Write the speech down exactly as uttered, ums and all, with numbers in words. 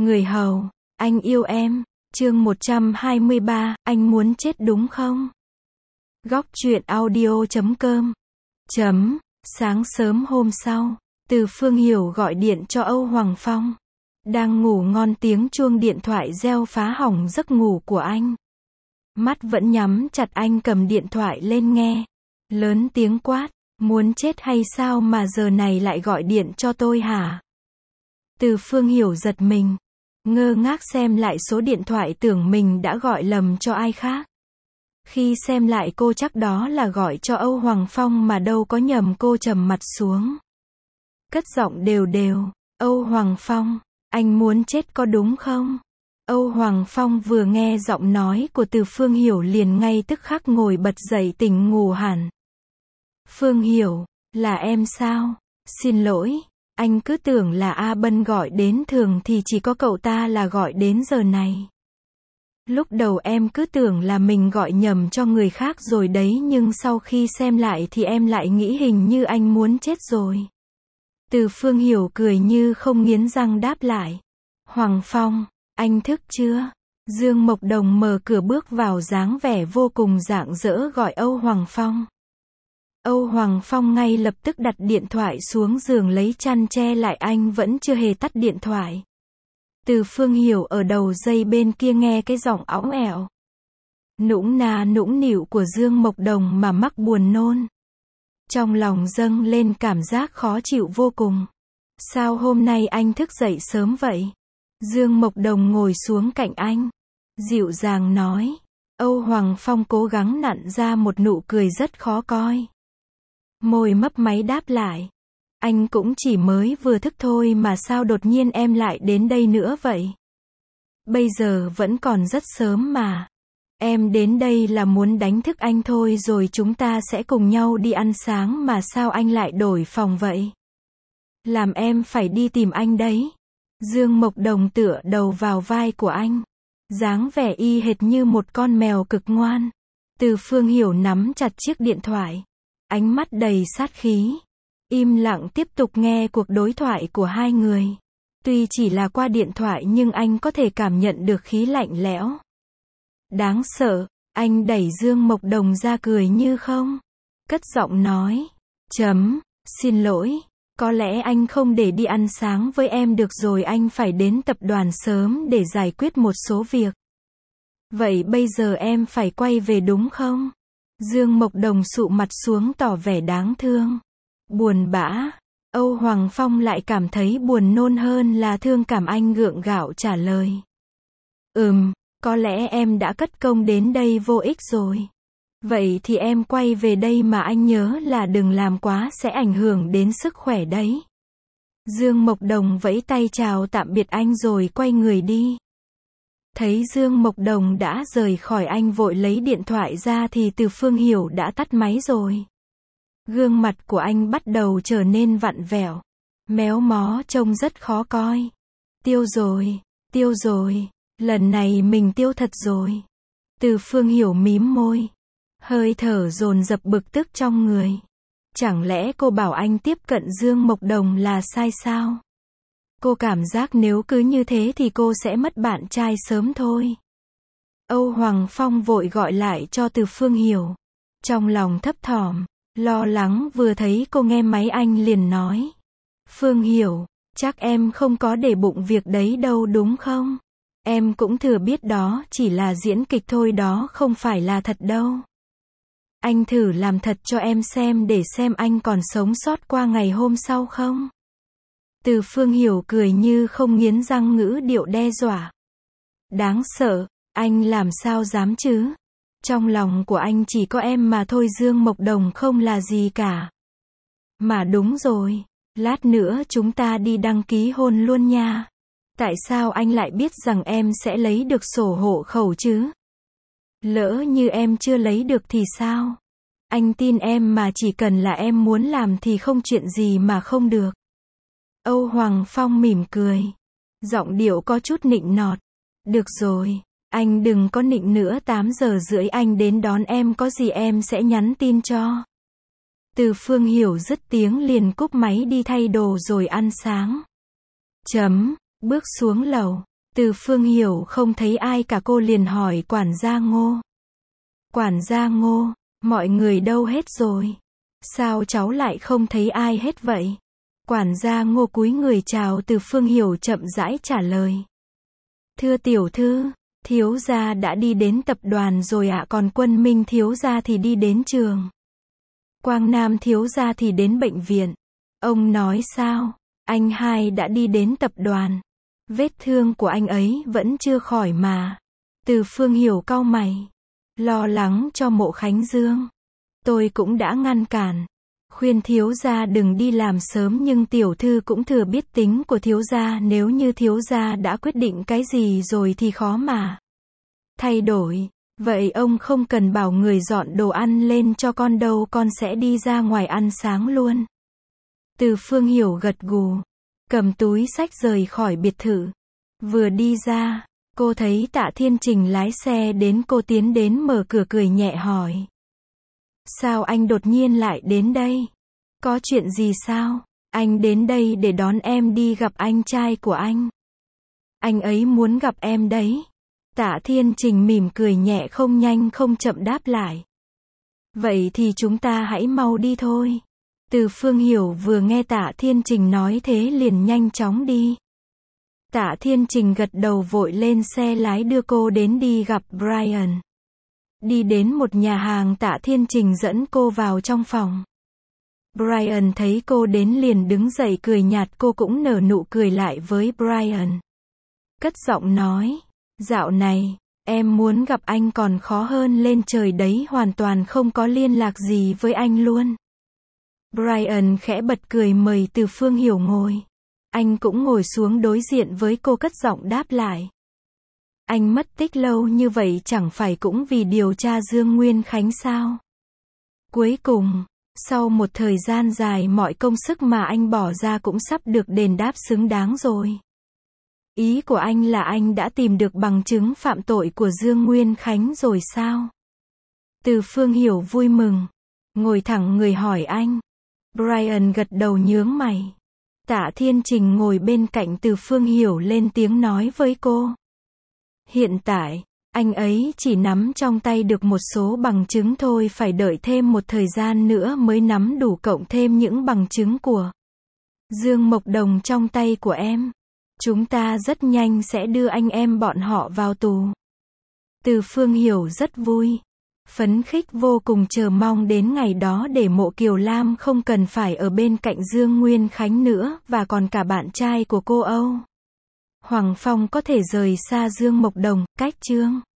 Người hầu, anh yêu em. Chương một trăm hai mươi ba, anh muốn chết đúng không? Góc truyện audio chấm com. Chấm, sáng sớm hôm sau, Từ Phương Hiểu gọi điện cho Âu Hoàng Phong. Đang ngủ ngon tiếng chuông điện thoại reo phá hỏng giấc ngủ của anh. Mắt vẫn nhắm chặt anh cầm điện thoại lên nghe. Lớn tiếng quát, muốn chết hay sao mà giờ này lại gọi điện cho tôi hả? Từ Phương Hiểu giật mình. Ngơ ngác xem lại số điện thoại tưởng mình đã gọi lầm cho ai khác. Khi xem lại cô chắc đó là gọi cho Âu Hoàng Phong mà đâu có nhầm, cô trầm mặt xuống. Cất giọng đều đều, Âu Hoàng Phong, anh muốn chết có đúng không? Âu Hoàng Phong vừa nghe giọng nói của Từ Phương Hiểu liền ngay tức khắc ngồi bật dậy tỉnh ngủ hẳn. Phương Hiểu, là em sao? Xin lỗi. Anh cứ tưởng là A Bân gọi đến, thường thì chỉ có cậu ta là gọi đến giờ này. Lúc đầu em cứ tưởng là mình gọi nhầm cho người khác rồi đấy, nhưng sau khi xem lại thì em lại nghĩ hình như anh muốn chết rồi. Từ Phương Hiểu cười như không nghiến răng đáp lại. Hoàng Phong, anh thức chưa? Dương Mộc Đồng mở cửa bước vào dáng vẻ vô cùng rạng rỡ gọi Âu Hoàng Phong. Âu Hoàng Phong ngay lập tức đặt điện thoại xuống giường lấy chăn che lại, anh vẫn chưa hề tắt điện thoại. Từ Phương Hiểu ở đầu dây bên kia nghe cái giọng óng ẻo, nũng nà nũng nịu của Dương Mộc Đồng mà mắc buồn nôn. Trong lòng dâng lên cảm giác khó chịu vô cùng. Sao hôm nay anh thức dậy sớm vậy? Dương Mộc Đồng ngồi xuống cạnh anh, dịu dàng nói. Âu Hoàng Phong cố gắng nặn ra một nụ cười rất khó coi. Môi mấp máy đáp lại. Anh cũng chỉ mới vừa thức thôi mà sao đột nhiên em lại đến đây nữa vậy? Bây giờ vẫn còn rất sớm mà. Em đến đây là muốn đánh thức anh thôi rồi chúng ta sẽ cùng nhau đi ăn sáng, mà sao anh lại đổi phòng vậy? Làm em phải đi tìm anh đấy. Dương Mộc Đồng tựa đầu vào vai của anh, dáng vẻ y hệt như một con mèo cực ngoan. Từ Phương Hiểu nắm chặt chiếc điện thoại, ánh mắt đầy sát khí, im lặng tiếp tục nghe cuộc đối thoại của hai người. Tuy chỉ là qua điện thoại nhưng anh có thể cảm nhận được khí lạnh lẽo đáng sợ. Anh đẩy Dương Mộc Đồng ra cười như không, cất giọng nói. Chấm, xin lỗi, có lẽ anh không để đi ăn sáng với em được rồi, anh phải đến tập đoàn sớm để giải quyết một số việc. Vậy bây giờ em phải quay về đúng không? Dương Mộc Đồng sụ mặt xuống tỏ vẻ đáng thương, buồn bã. Âu Hoàng Phong lại cảm thấy buồn nôn hơn là thương cảm, anh gượng gạo trả lời. Ừm, có lẽ em đã cất công đến đây vô ích rồi. Vậy thì em quay về đây mà anh nhớ là đừng làm quá, sẽ ảnh hưởng đến sức khỏe đấy. Dương Mộc Đồng vẫy tay chào tạm biệt anh rồi quay người đi. Thấy Dương Mộc Đồng đã rời khỏi, anh vội lấy điện thoại ra thì Từ Phương Hiểu đã tắt máy rồi. Gương mặt của anh bắt đầu trở nên vặn vẹo, méo mó, trông rất khó coi. Tiêu rồi, tiêu rồi, lần này mình tiêu thật rồi. Từ Phương Hiểu mím môi, hơi thở dồn dập bực tức trong người. Chẳng lẽ cô bảo anh tiếp cận Dương Mộc Đồng là sai sao? Cô cảm giác nếu cứ như thế thì cô sẽ mất bạn trai sớm thôi. Âu Hoàng Phong vội gọi lại cho Từ Phương Hiểu. Trong lòng thấp thỏm, lo lắng, vừa thấy cô nghe máy anh liền nói. Phương Hiểu, chắc em không có để bụng việc đấy đâu đúng không? Em cũng thừa biết đó chỉ là diễn kịch thôi, đó không phải là thật đâu. Anh thử làm thật cho em xem để xem anh còn sống sót qua ngày hôm sau không? Từ Phương Hiểu cười như không nghiến răng, ngữ điệu đe dọa. Đáng sợ, anh làm sao dám chứ? Trong lòng của anh chỉ có em mà thôi, Dương Mộc Đồng không là gì cả. Mà đúng rồi, lát nữa chúng ta đi đăng ký hôn luôn nha. Tại sao anh lại biết rằng em sẽ lấy được sổ hộ khẩu chứ? Lỡ như em chưa lấy được thì sao? Anh tin em mà, chỉ cần là em muốn làm thì không chuyện gì mà không được. Âu Hoàng Phong mỉm cười, giọng điệu có chút nịnh nọt. Được rồi, anh đừng có nịnh nữa, tám giờ rưỡi anh đến đón em, có gì em sẽ nhắn tin cho. Từ Phương Hiểu dứt tiếng liền cúp máy đi thay đồ rồi ăn sáng. Chấm, bước xuống lầu, Từ Phương Hiểu không thấy ai cả, cô liền hỏi quản gia Ngô. Quản gia Ngô, mọi người đâu hết rồi? Sao cháu lại không thấy ai hết vậy? Quản gia Ngô cúi người chào Từ Phương Hiểu, chậm rãi trả lời. Thưa tiểu thư, thiếu gia đã đi đến tập đoàn rồi ạ, còn Quân Minh thiếu gia thì đi đến trường. Quang Nam thiếu gia thì đến bệnh viện. Ông nói sao? Anh hai đã đi đến tập đoàn. Vết thương của anh ấy vẫn chưa khỏi mà. Từ Phương Hiểu cau mày, lo lắng cho Mộ Khánh Dương. Tôi cũng đã ngăn cản, khuyên thiếu gia đừng đi làm sớm, nhưng tiểu thư cũng thừa biết tính của thiếu gia, nếu như thiếu gia đã quyết định cái gì rồi thì khó mà thay đổi. Vậy ông không cần bảo người dọn đồ ăn lên cho con đâu, con sẽ đi ra ngoài ăn sáng luôn. Từ Phương Hiểu gật gù, cầm túi xách rời khỏi biệt thự. Vừa đi ra, cô thấy Tạ Thiên Trình lái xe đến, cô tiến đến mở cửa cười nhẹ hỏi. Sao anh đột nhiên lại đến đây? Có chuyện gì sao? Anh đến đây để đón em đi gặp anh trai của anh. Anh ấy muốn gặp em đấy. Tạ Thiên Trình mỉm cười nhẹ, không nhanh không chậm đáp lại. Vậy thì chúng ta hãy mau đi thôi. Từ Phương Hiểu vừa nghe Tạ Thiên Trình nói thế liền nhanh chóng đi. Tạ Thiên Trình gật đầu vội lên xe lái đưa cô đến đi gặp Brian. Đi đến một nhà hàng, Tạ Thiên Trình dẫn cô vào trong phòng. Brian thấy cô đến liền đứng dậy cười nhạt, cô cũng nở nụ cười lại với Brian. Cất giọng nói, dạo này, em muốn gặp anh còn khó hơn lên trời đấy, hoàn toàn không có liên lạc gì với anh luôn. Brian khẽ bật cười mời Từ Phương Hiểu ngồi. Anh cũng ngồi xuống đối diện với cô, cất giọng đáp lại. Anh mất tích lâu như vậy chẳng phải cũng vì điều tra Dương Nguyên Khánh sao? Cuối cùng, sau một thời gian dài mọi công sức mà anh bỏ ra cũng sắp được đền đáp xứng đáng rồi. Ý của anh là anh đã tìm được bằng chứng phạm tội của Dương Nguyên Khánh rồi sao? Từ Phương Hiểu vui mừng, ngồi thẳng người hỏi anh. Brian gật đầu nhướng mày. Tạ Thiên Trình ngồi bên cạnh Từ Phương Hiểu lên tiếng nói với cô. Hiện tại, anh ấy chỉ nắm trong tay được một số bằng chứng thôi, phải đợi thêm một thời gian nữa mới nắm đủ, cộng thêm những bằng chứng của Dương Mộc Đồng trong tay của em. Chúng ta rất nhanh sẽ đưa anh em bọn họ vào tù. Từ Phương Hiểu rất vui, phấn khích vô cùng, chờ mong đến ngày đó để Mộ Kiều Lam không cần phải ở bên cạnh Dương Nguyên Khánh nữa, và còn cả bạn trai của cô Âu Hoàng Phong có thể rời xa Dương Mộc Đồng. Cách chương